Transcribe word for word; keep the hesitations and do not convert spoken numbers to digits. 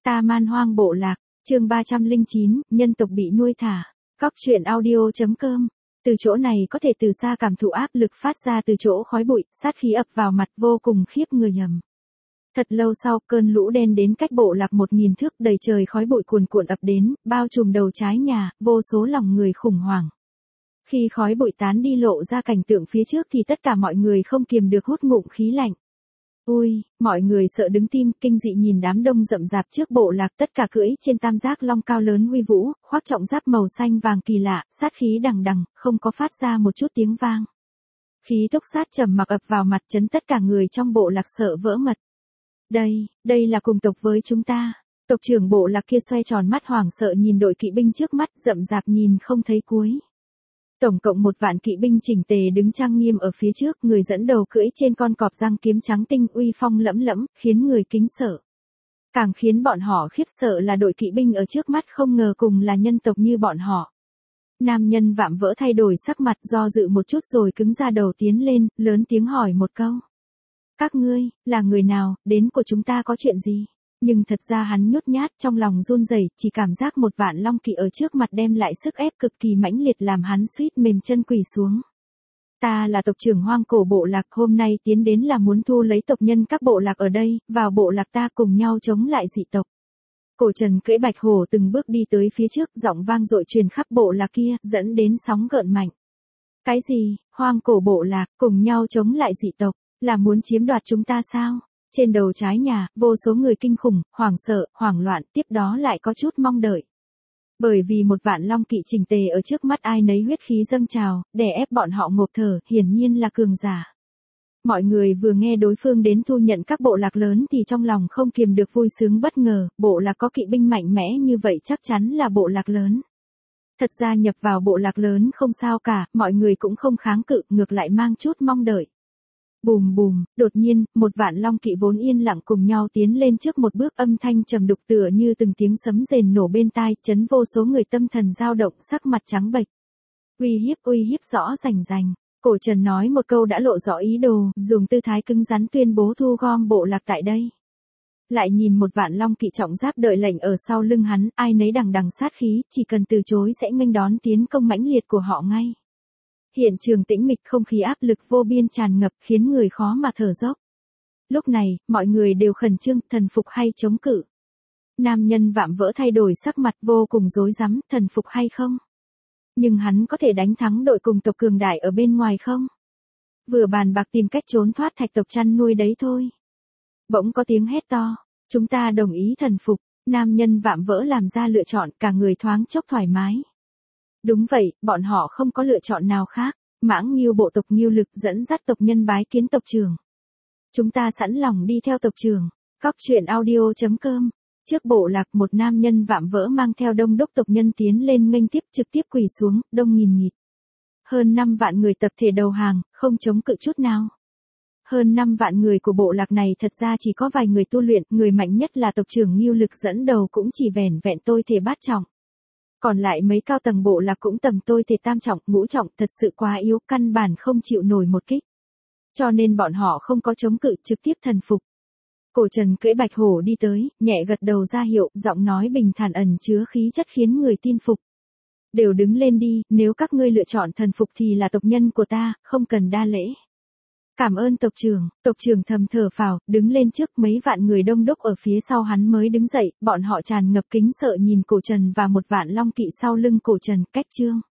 Ta man hoang bộ lạc, chương ba trăm lẻ chín, nhân tộc bị nuôi thả. Cóc truyện audio.com. Từ chỗ này có thể từ xa cảm thụ áp lực phát ra từ chỗ khói bụi, sát khí ập vào mặt vô cùng khiếp người nhầm. Thật lâu sau, cơn lũ đen đến cách bộ lạc một nghìn thước, đầy trời khói bụi cuồn cuộn ập đến, bao trùm đầu trái nhà, vô số lòng người khủng hoảng. Khi khói bụi tán đi lộ ra cảnh tượng phía trước thì tất cả mọi người không kiềm được hút ngụm khí lạnh. Ui, mọi người sợ đứng tim, kinh dị nhìn đám đông rậm rạp trước bộ lạc, tất cả cưỡi trên tam giác long cao lớn uy vũ, khoác trọng giáp màu xanh vàng kỳ lạ, sát khí đằng đằng, không có phát ra một chút tiếng vang. Khí túc sát trầm mặc ập vào mặt, chấn tất cả người trong bộ lạc sợ vỡ mật. Đây, đây là cùng tộc với chúng ta. Tộc trưởng bộ lạc kia xoay tròn mắt hoảng sợ nhìn đội kỵ binh trước mắt, rậm rạp nhìn không thấy cuối. Tổng cộng một vạn kỵ binh chỉnh tề đứng trang nghiêm ở phía trước, người dẫn đầu cưỡi trên con cọp răng kiếm trắng tinh uy phong lẫm lẫm, khiến người kính sợ. Càng khiến bọn họ khiếp sợ là đội kỵ binh ở trước mắt không ngờ cùng là nhân tộc như bọn họ. Nam nhân vạm vỡ thay đổi sắc mặt, do dự một chút rồi cứng ra đầu tiến lên, lớn tiếng hỏi một câu. Các ngươi, là người nào, đến của chúng ta có chuyện gì? Nhưng thật ra hắn nhút nhát, trong lòng run rẩy, chỉ cảm giác một vạn long kỵ ở trước mặt đem lại sức ép cực kỳ mãnh liệt làm hắn suýt mềm chân quỳ xuống. Ta là tộc trưởng hoang cổ bộ lạc, hôm nay tiến đến là muốn thu lấy tộc nhân các bộ lạc ở đây, vào bộ lạc ta cùng nhau chống lại dị tộc. Cổ Trần cưỡi bạch hổ từng bước đi tới phía trước, giọng vang dội truyền khắp bộ lạc kia, dẫn đến sóng gợn mạnh. Cái gì, hoang cổ bộ lạc, cùng nhau chống lại dị tộc, là muốn chiếm đoạt chúng ta sao? Trên đầu trái nhà, vô số người kinh khủng, hoảng sợ, hoảng loạn, tiếp đó lại có chút mong đợi. Bởi vì một vạn long kỵ chỉnh tề ở trước mắt ai nấy huyết khí dâng trào, đè ép bọn họ ngộp thở, hiển nhiên là cường giả. Mọi người vừa nghe đối phương đến thu nhận các bộ lạc lớn thì trong lòng không kiềm được vui sướng bất ngờ, bộ lạc có kỵ binh mạnh mẽ như vậy chắc chắn là bộ lạc lớn. Thật ra nhập vào bộ lạc lớn không sao cả, mọi người cũng không kháng cự, ngược lại mang chút mong đợi. Bùm bùm, đột nhiên, một vạn long kỵ vốn yên lặng cùng nhau tiến lên trước một bước, âm thanh trầm đục tựa như từng tiếng sấm rền nổ bên tai, chấn vô số người tâm thần dao động, sắc mặt trắng bệch. Uy hiếp uy hiếp rõ rành rành. Cổ Trần nói một câu đã lộ rõ ý đồ, dùng tư thái cứng rắn tuyên bố thu gom bộ lạc tại đây. Lại nhìn một vạn long kỵ trọng giáp đợi lệnh ở sau lưng hắn, ai nấy đằng đằng sát khí, chỉ cần từ chối sẽ nghênh đón tiến công mãnh liệt của họ ngay. Hiện trường tĩnh mịch, không khí áp lực vô biên tràn ngập, khiến người khó mà thở dốc. Lúc này, mọi người đều khẩn trương, thần phục hay chống cự. Nam nhân vạm vỡ thay đổi sắc mặt vô cùng rối rắm, thần phục hay không? Nhưng hắn có thể đánh thắng đội cùng tộc cường đại ở bên ngoài không? Vừa bàn bạc tìm cách trốn thoát thạch tộc chăn nuôi đấy thôi. Bỗng có tiếng hét to, chúng ta đồng ý thần phục. Nam nhân vạm vỡ làm ra lựa chọn, cả người thoáng chốc thoải mái. Đúng vậy, bọn họ không có lựa chọn nào khác. Mãng Ngưu bộ tộc Ngưu Lực dẫn dắt tộc nhân bái kiến tộc trưởng. Chúng ta sẵn lòng đi theo tộc trưởng. Cóc truyện audio.com. Trước bộ lạc, một nam nhân vạm vỡ mang theo đông đốc tộc nhân tiến lên nghênh tiếp, trực tiếp quỳ xuống, đông nghìn nghịt. Hơn năm vạn người tập thể đầu hàng, không chống cự chút nào. Hơn năm vạn người của bộ lạc này thật ra chỉ có vài người tu luyện, người mạnh nhất là tộc trưởng Ngưu Lực dẫn đầu cũng chỉ vẻn vẹn tôi thể bát trọng. Còn lại mấy cao tầng bộ lạc cũng tầm tôi thể tam trọng, ngũ trọng, thật sự quá yếu, căn bản không chịu nổi một kích. Cho nên bọn họ không có chống cự, trực tiếp thần phục. Cổ Trần cưỡi bạch hổ đi tới, nhẹ gật đầu ra hiệu, giọng nói bình thản ẩn chứa khí chất khiến người tin phục. Đều đứng lên đi, nếu các ngươi lựa chọn thần phục thì là tộc nhân của ta, không cần đa lễ. Cảm ơn tộc trưởng. Tộc trưởng thầm thở phào, đứng lên trước, mấy vạn người đông đúc ở phía sau hắn mới đứng dậy, bọn họ tràn ngập kính sợ nhìn Cổ Trần và một vạn long kỵ sau lưng Cổ Trần, cách chương.